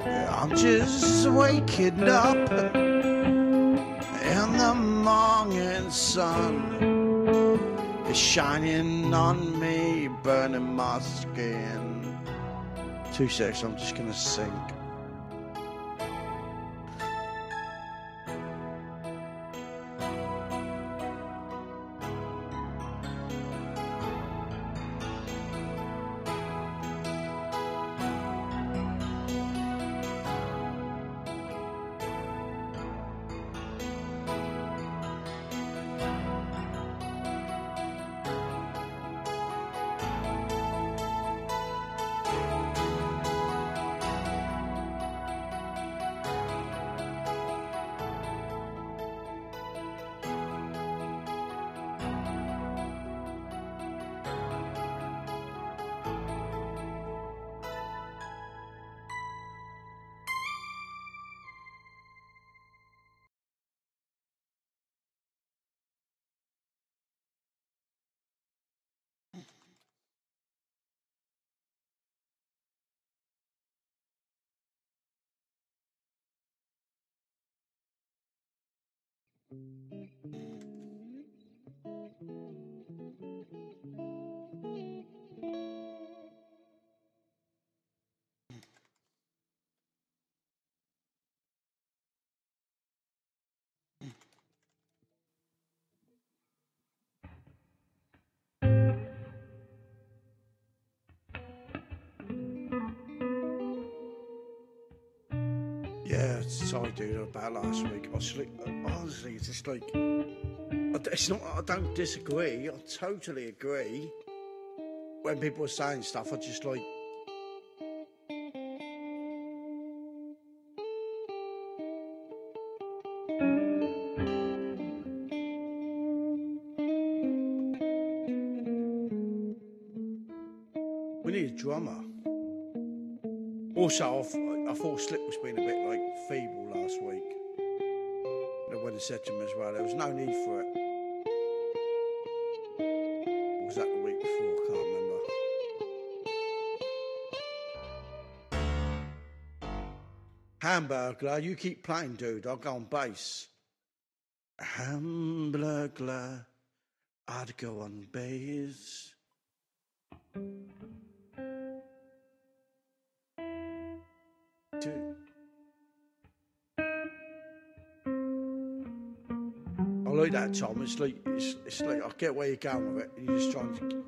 I'm just waking up in the morning sun. It's shining on me, burning my skin. 2 seconds, I'm just gonna sing. Yeah, sorry, dude, about last week. Honestly, it's just like, it's not. I don't disagree. I totally agree. When people are saying stuff, I just like. We need a drummer. Also, I thought Slip was being a bit like feeble last week. I went and said to him as well, there was no need for it. Or was that the week before? I can't remember. Hamburglar, you keep playing, dude. I'll go on bass. Hamburglar, I'd go on bass. I like that, Tom. It's like I get where you're going with it. You're just trying to.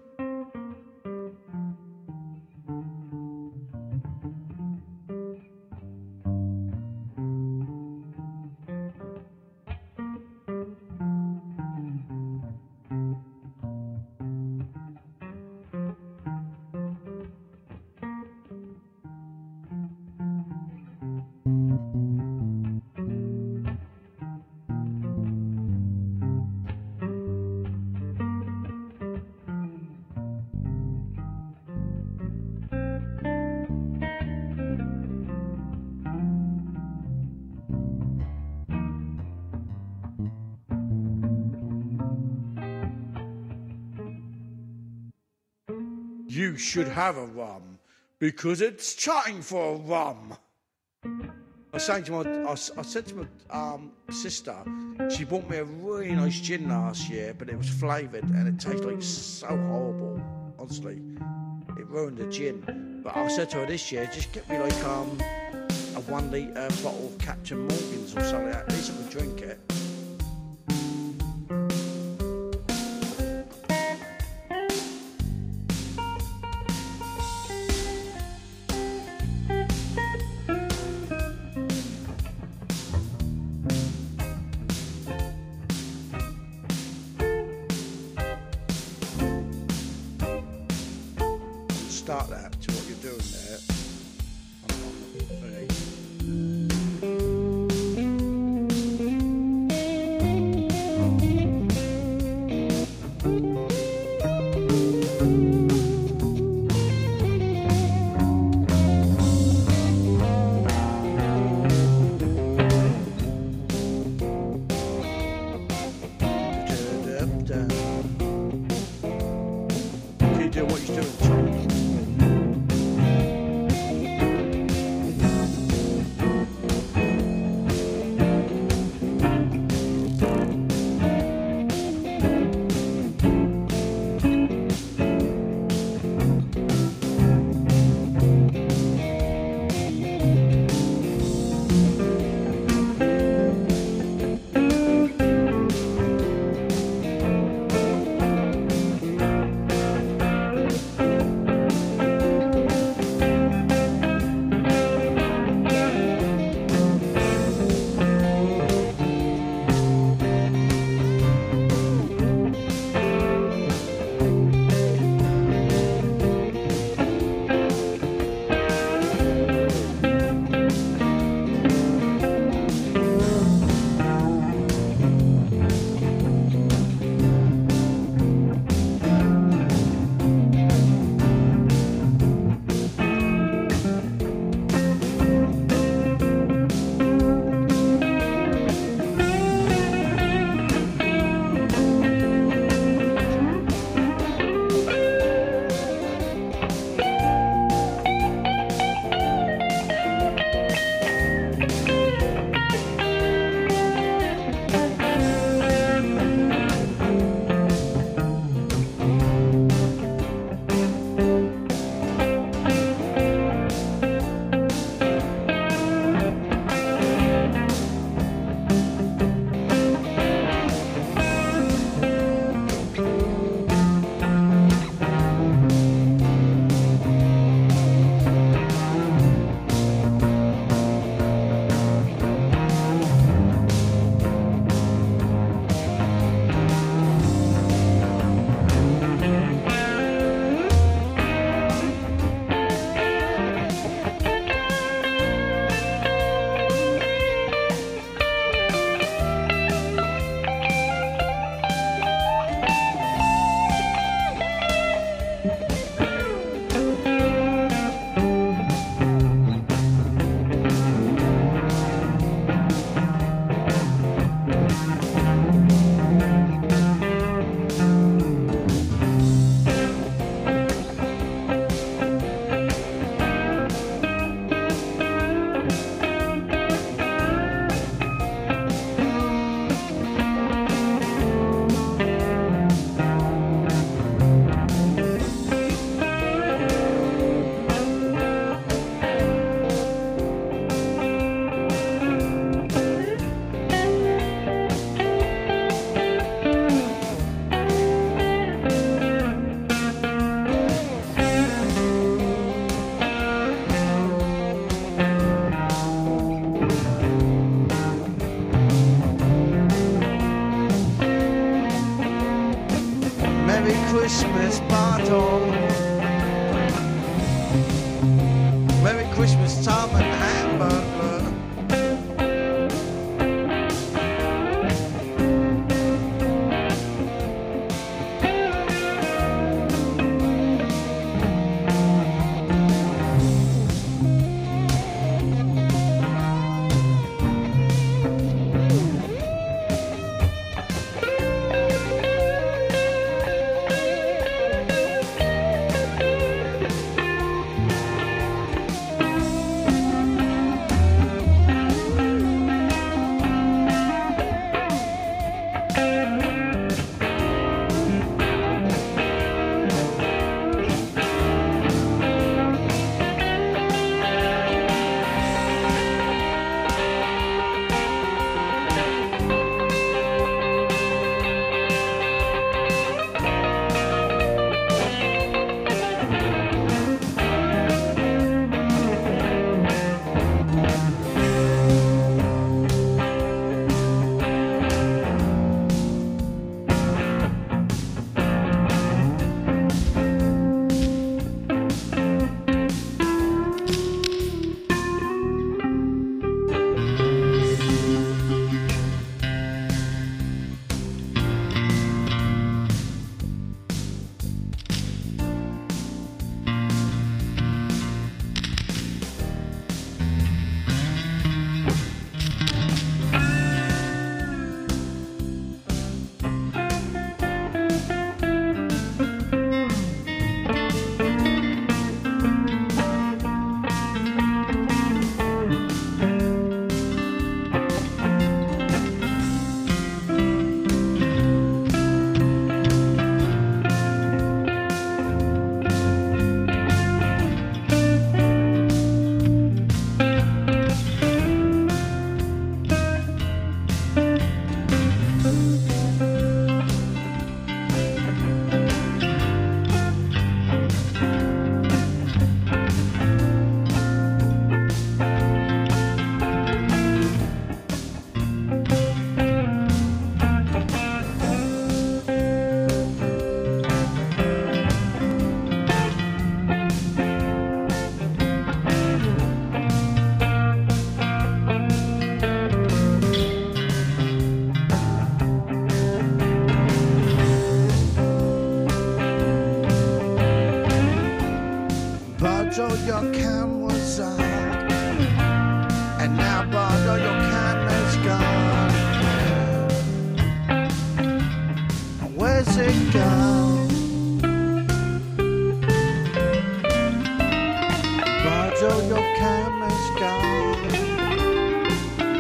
You should have a rum because it's time for a rum. I said to my sister, she bought me a really nice gin last year, but it was flavoured and it tasted like so horrible. Honestly, it ruined the gin. But I said to her this year, just get me like a 1 litre bottle of Captain Morgan's or something. At least I could drink it. Start that to what you're doing there. Okay.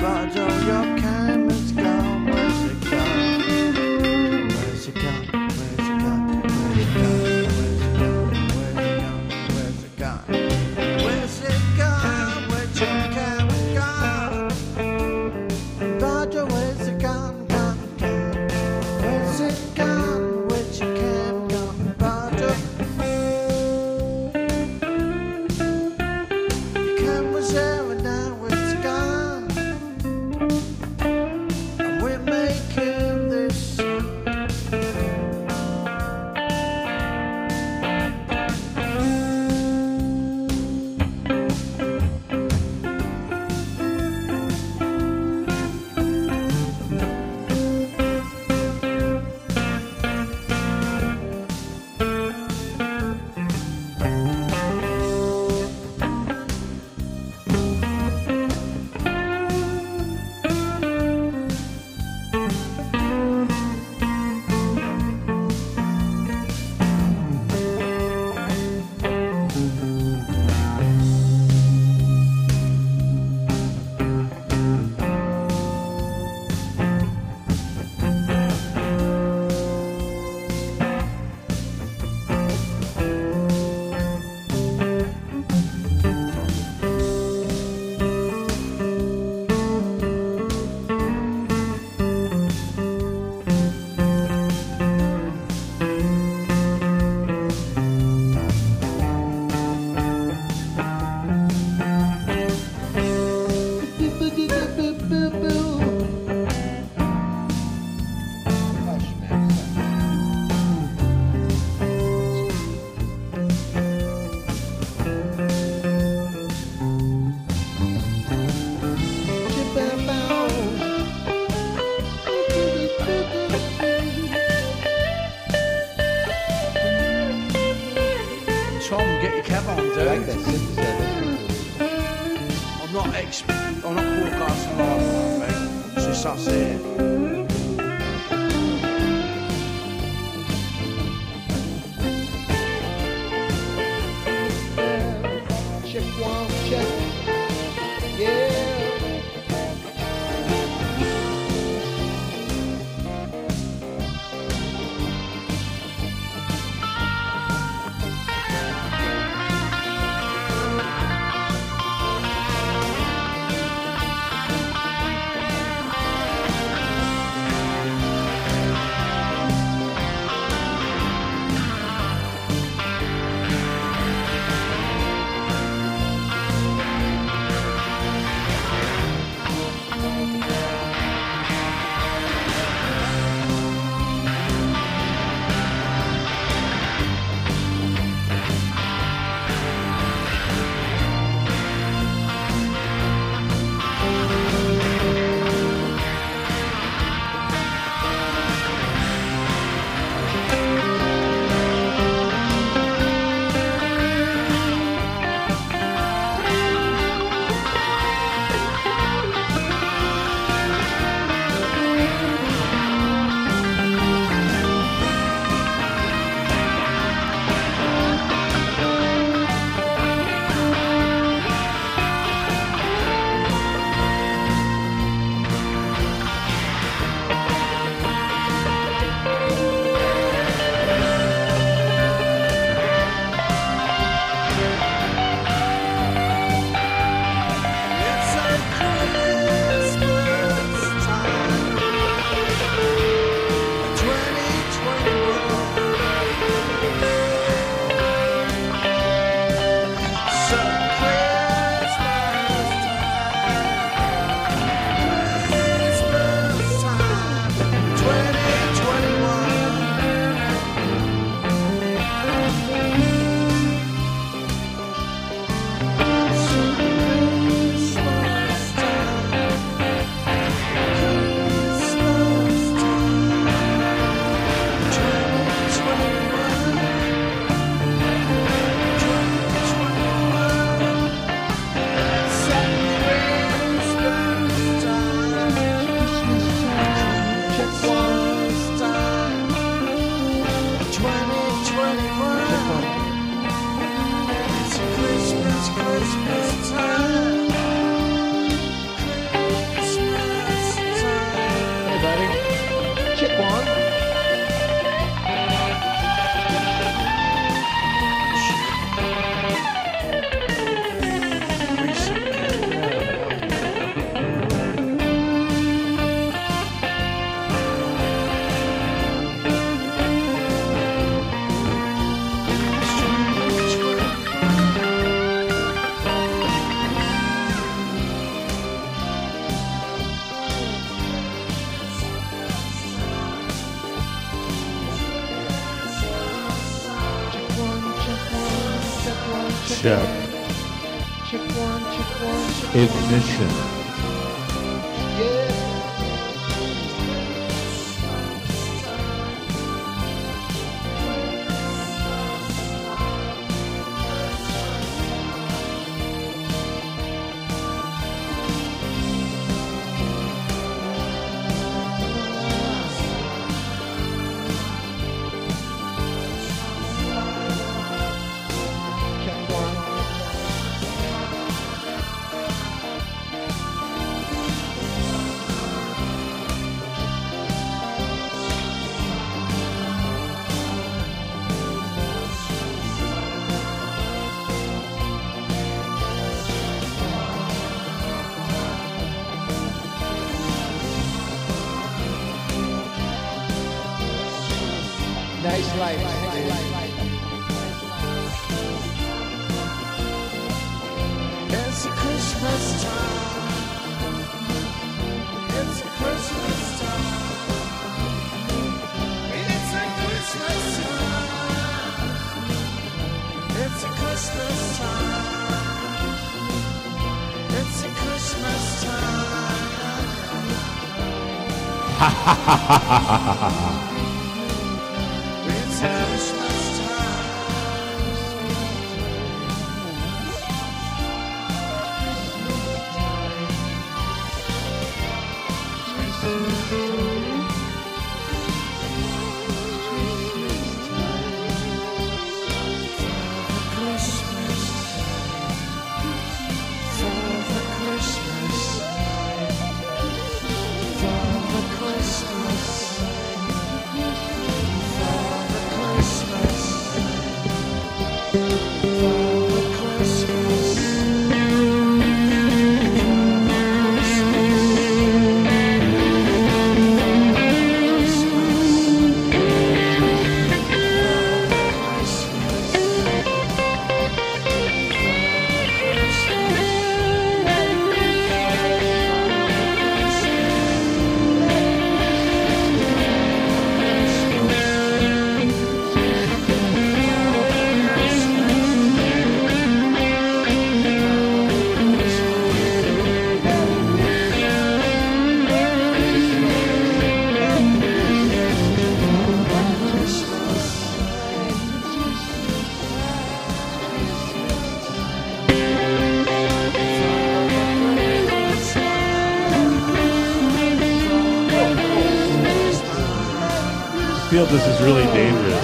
Roger, your camera's gone. Where's it gone? Where's it gone? Where's it gone? Where's it gone? Where's it gone? Where's it gone? Where's your camera gone? Roger, where's it gone? Where's it gone? Where's your camera gone? Roger. Your camera's there and now it's gone. And we're making this song. Tom, get your cab on, dude. I like that synthesizer. I'm not broadcasting live, mate. It's just us here. Check one, check. Yeah. check. Check one, check one, check Ignition. yeah. Check one. Nice life. It's Christmas time. It's Christmas time. It's a Christmas time. It's a Christmas time. It's a Christmas time. It's a Christmas time. I feel this is really dangerous.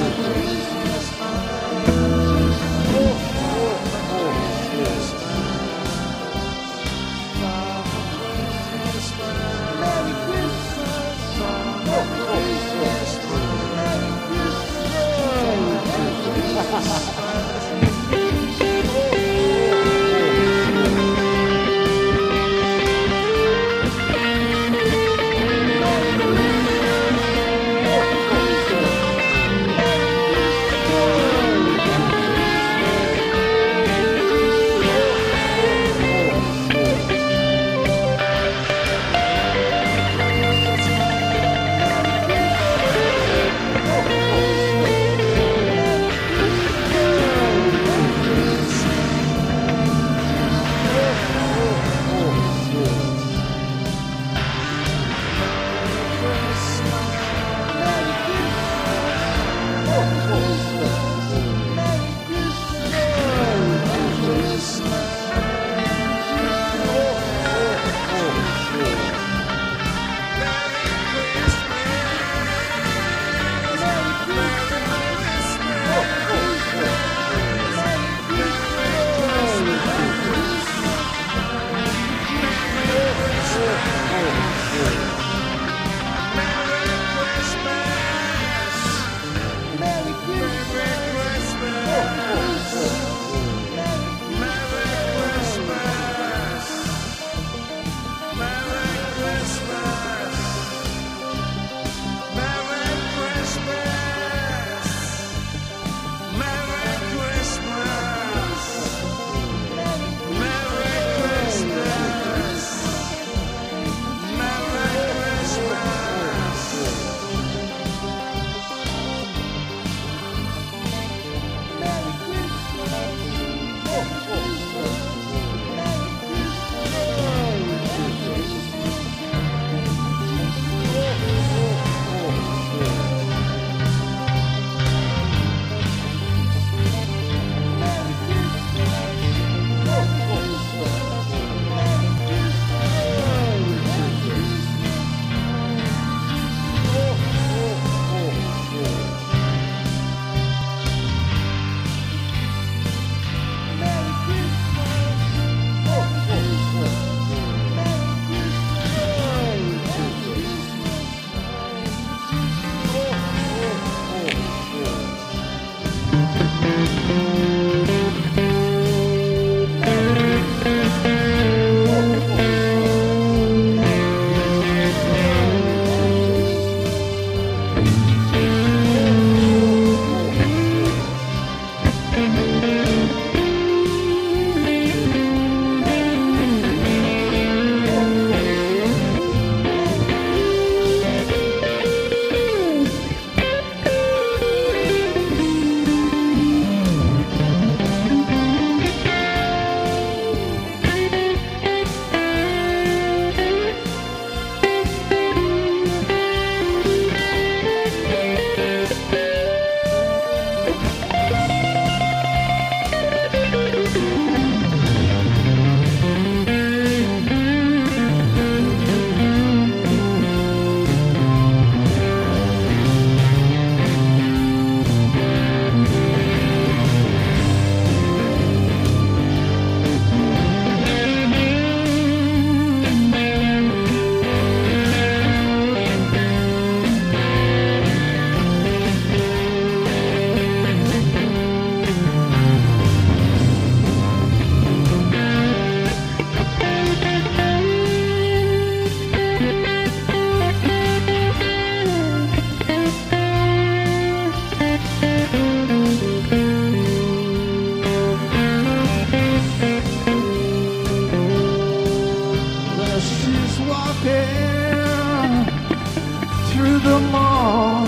she's walking through the mall.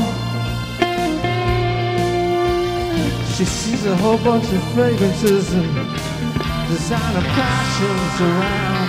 She sees a whole bunch of fragrances and designer passions around.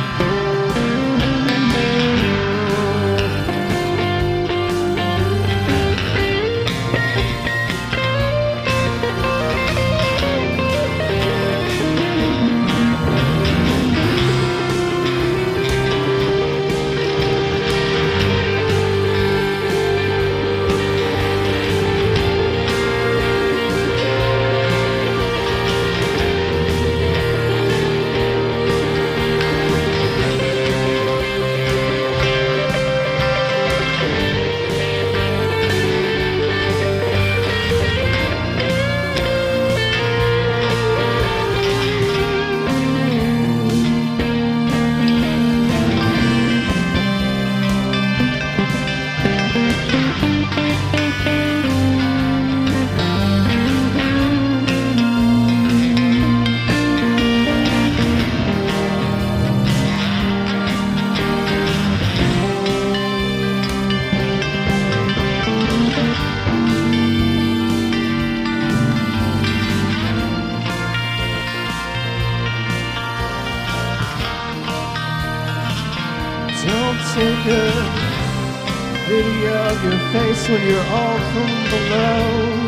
Don't take a video of your face when you're all from below.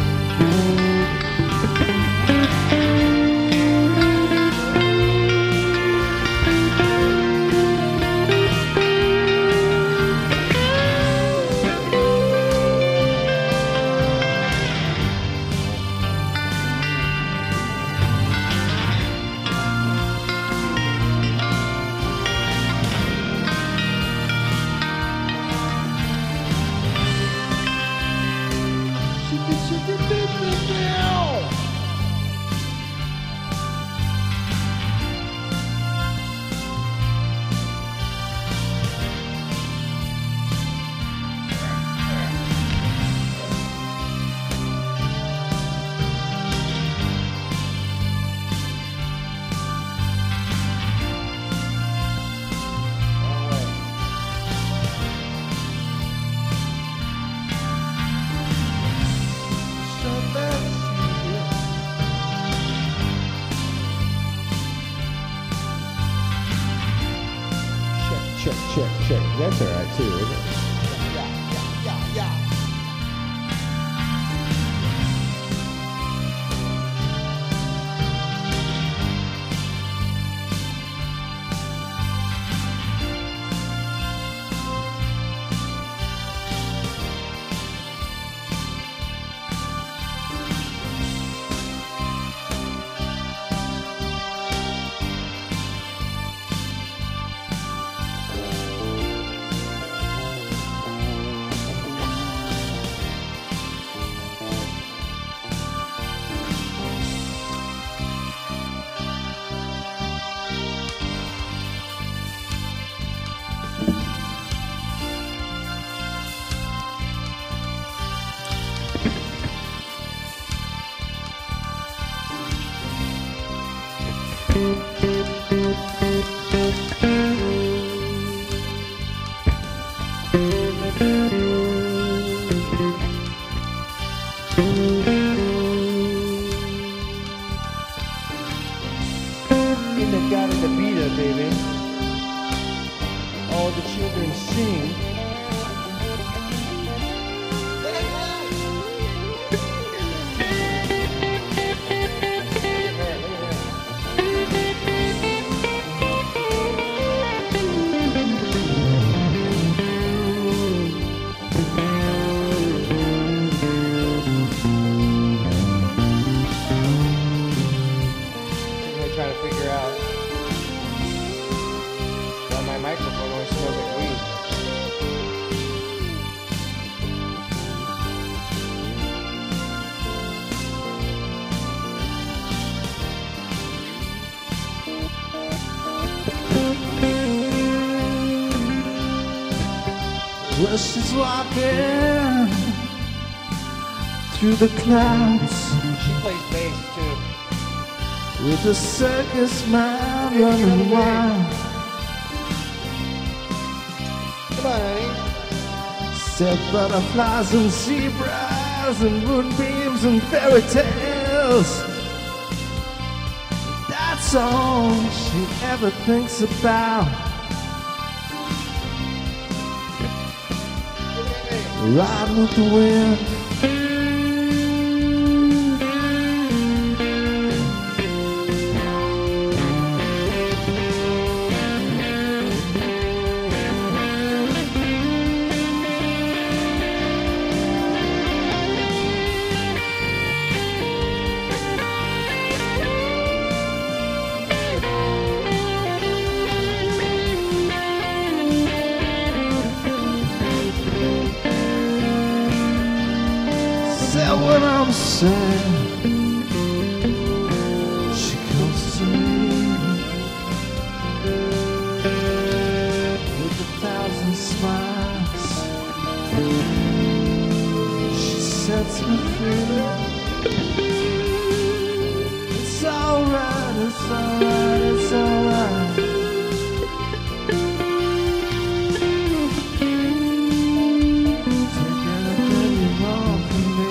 Check. That's all right too, isn't it? Yeah. In the God of the Vita, baby. All the children sing. Trying to figure out why my microphone always smells like weed. Well, she's walking through the clouds. She plays bass too. With a circus mind running wild. everything. Said butterflies and zebras and moonbeams and fairy tales. That's all she ever thinks about. Riding with the wind. When I'm sad, she comes to me with 1,000 smiles. She sets me free. It's alright, it's alright, it's alright. Take anything you want from me.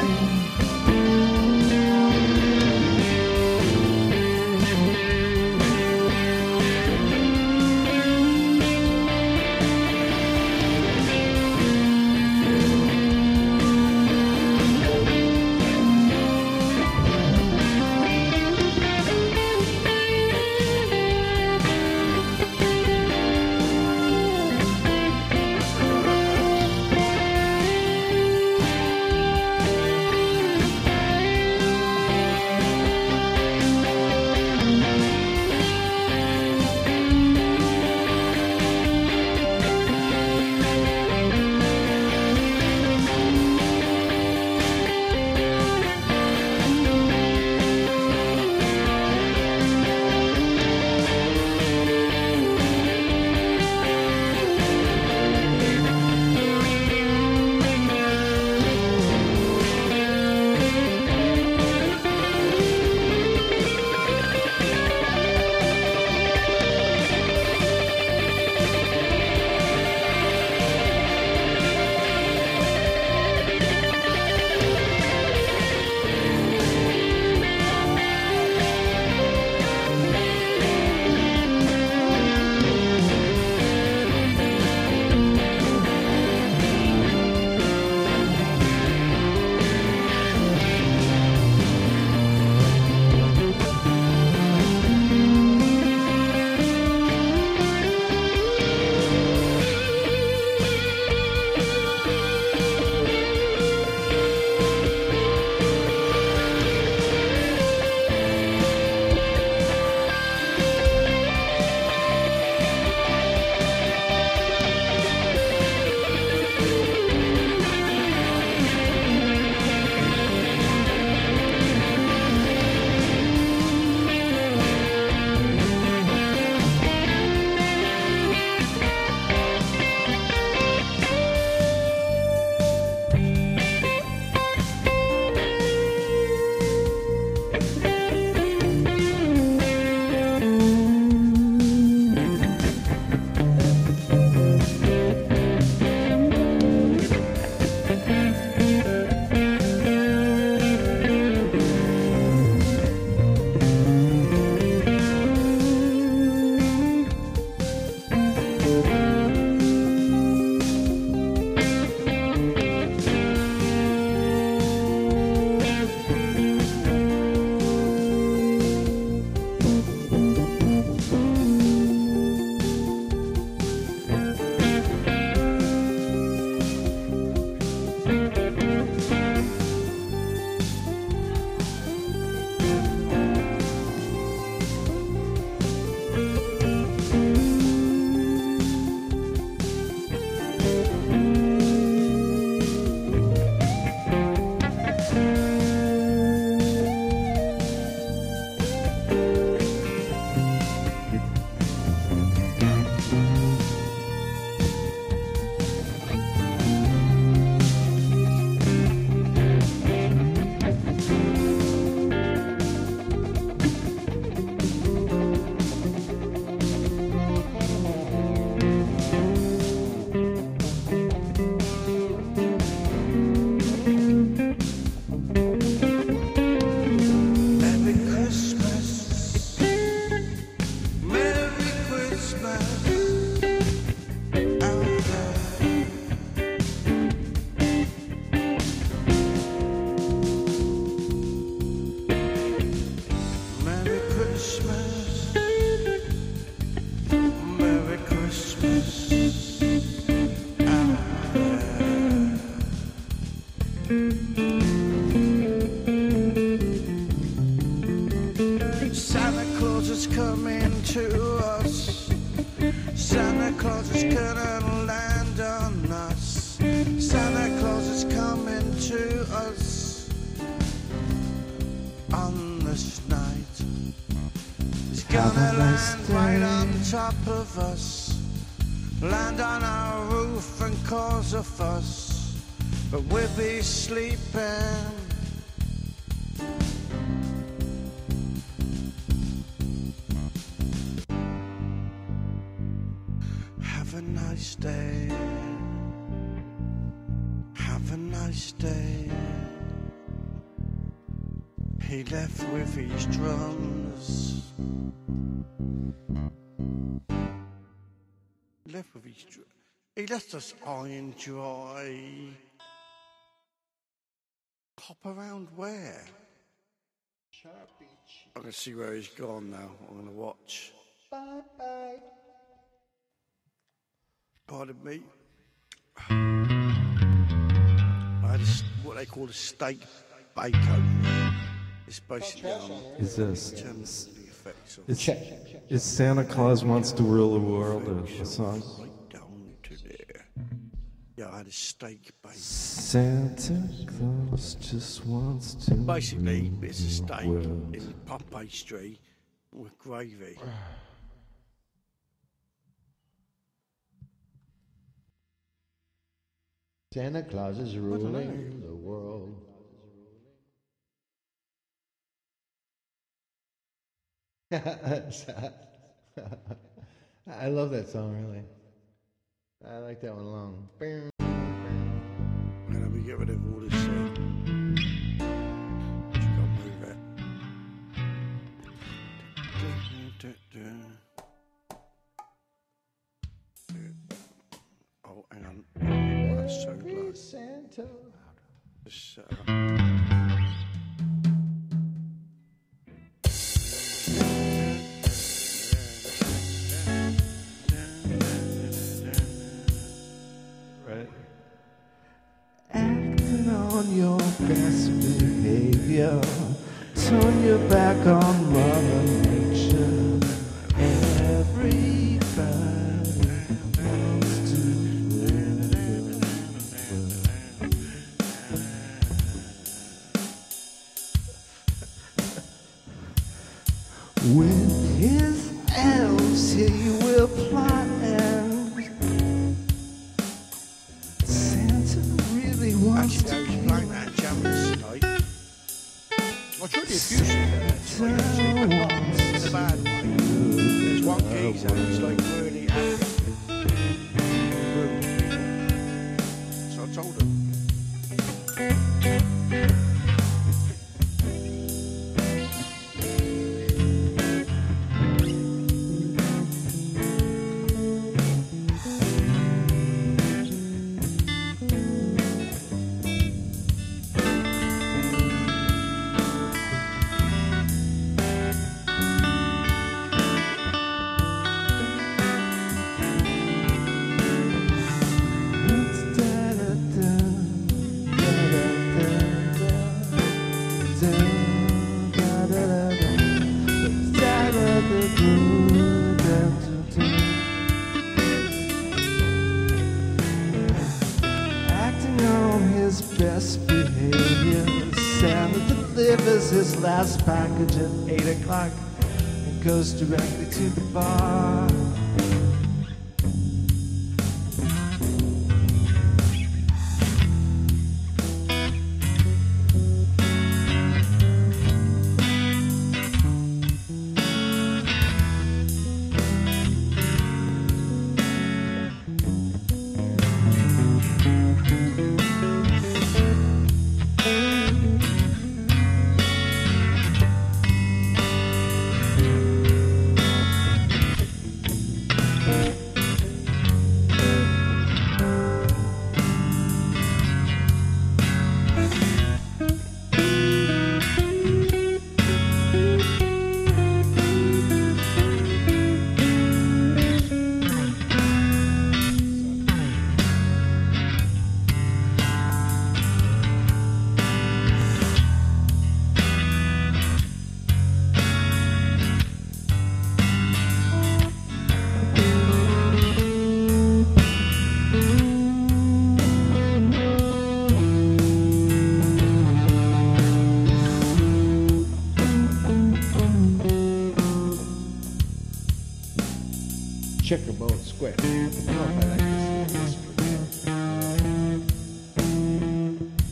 Claus is gonna land on us. Santa Claus is coming to us on this night. He's gonna land right on top of us, land on our roof and cause a fuss, but we'll be sleeping. Have a nice day. Have a nice day. He left with his drums. Left with his drums. He left us high and dry. Hop around where? I can see where he's gone now. I'm gonna watch. Bye bye. Pardon me. I had what they call a steak bake-over. It's basically Is this? determines the effects of Is Santa Claus Wants to Rule the World a song? right down to there. Yeah, I had a steak bake. Santa Claus just wants to. Basically, it's a rule steak the world. in puff pastry with gravy. Santa Claus is ruling the world. I love that song, really. I like that one long. And then we get rid of all this shit. You gotta move it. Oh, hang on. Oh, that's so low. Santa. Just, Right? Acting on your best behavior. Turn your back on Mother Nature. Everybody wants to rule the world. With his elves he will plot and Santa really wants actually, I to was playing that jam tonight. I'll show you a few songs there. In a bad way. There's one geezer who's like really happy. So I told him. Acting on his best behavior, Santa delivers his last package at 8 o'clock and goes directly to the bar.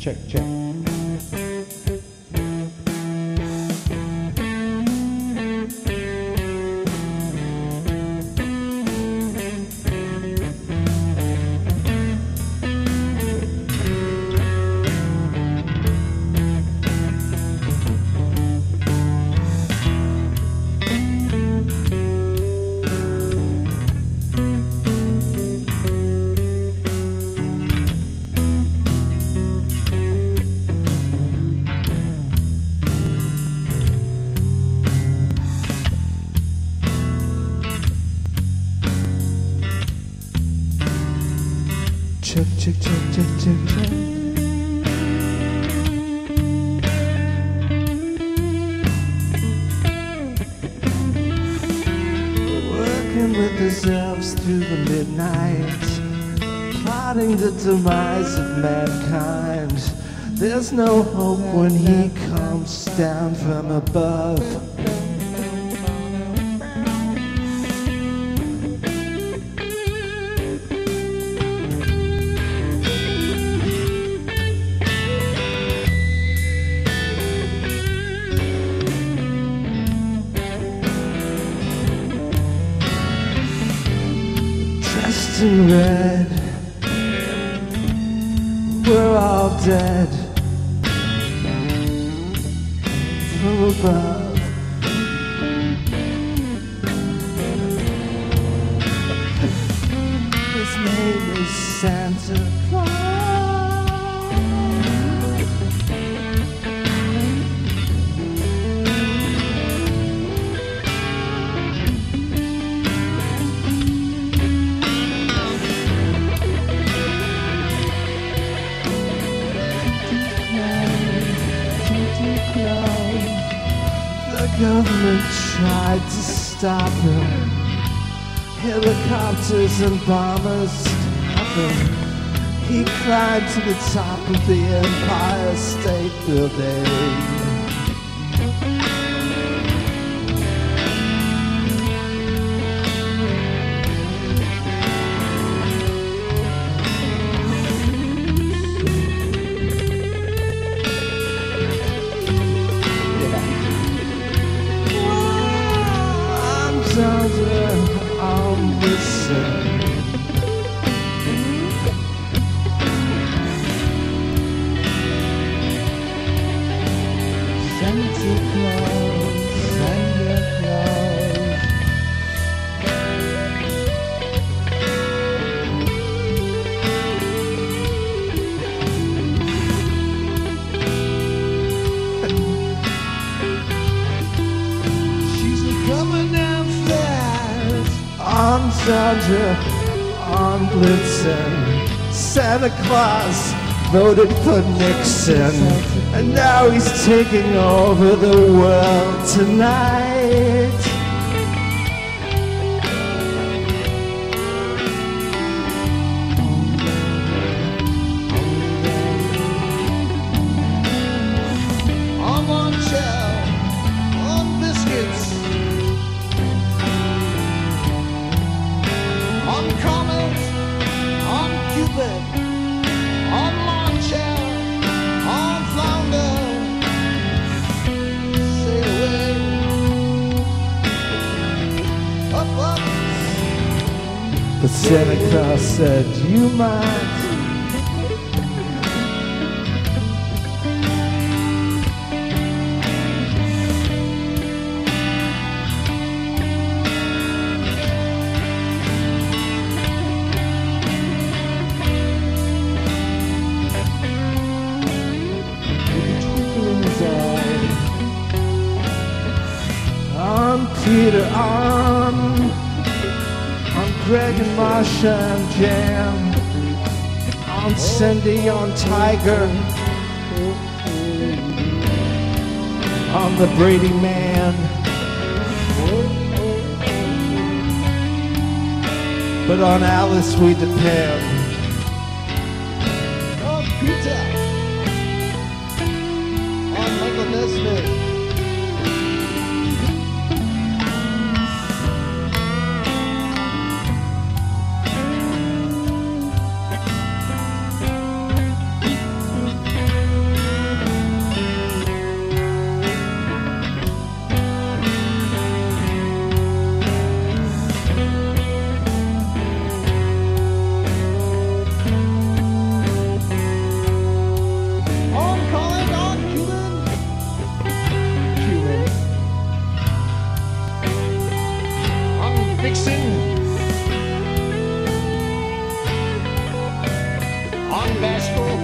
Check, check. Check, check, check, check, check, check. Working with his elves through the midnight, plotting the demise of mankind. There's no hope when he comes down from above. Dressed in red, we're all dead from above. His name is Santa Claus. The government tried to stop him. Helicopters and bombers stop him. He climbed to the top of the Empire State Building. Santa Claus, Santa Claus. She's coming down fast on Santa, on Blitzen. Santa Claus voted for Nixon, and now he's taking over the world tonight. I'm on chow, on biscuits, on Comet, on Cupid, on lawn chair, on flounder, sail away, up, up. But Santa Claus said, you might. On Peter, on Greg and Marsha and Jam, on Cindy, on Tiger, on the Brady Man. But on Alice we depend. On Peter, on Michael Nesmith. bashful.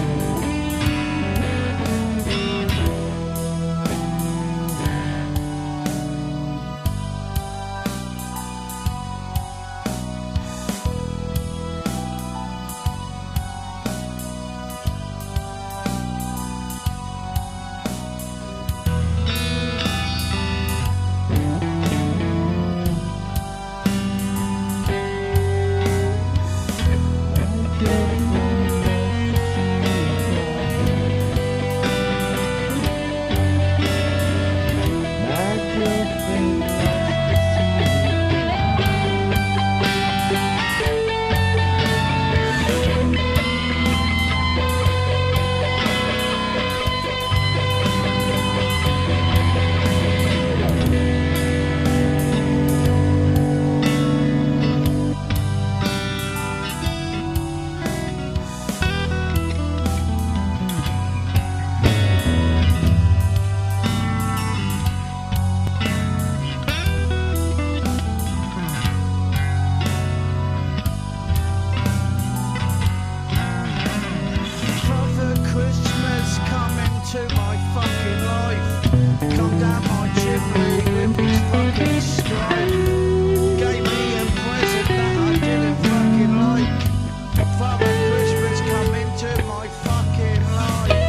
Father Christmas, come into my fucking life. Come down my chimney with his fucking stripe. Gave me a present that I didn't fucking like. Father Christmas, come into my fucking life.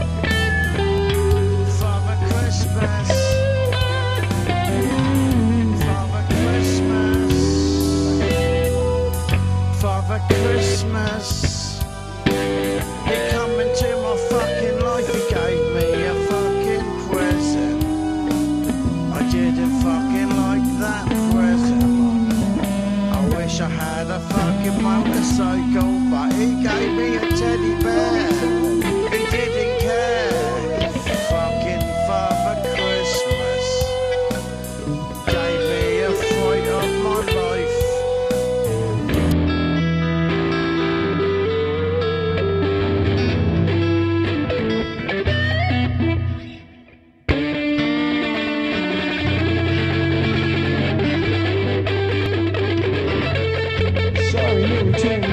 Father Christmas. Father Christmas. Father Christmas. He come into my fucking life, he gave me a fucking present. I didn't fucking like that present. I wish I had a fucking motorcycle, but he gave me a teddy bear. He didn't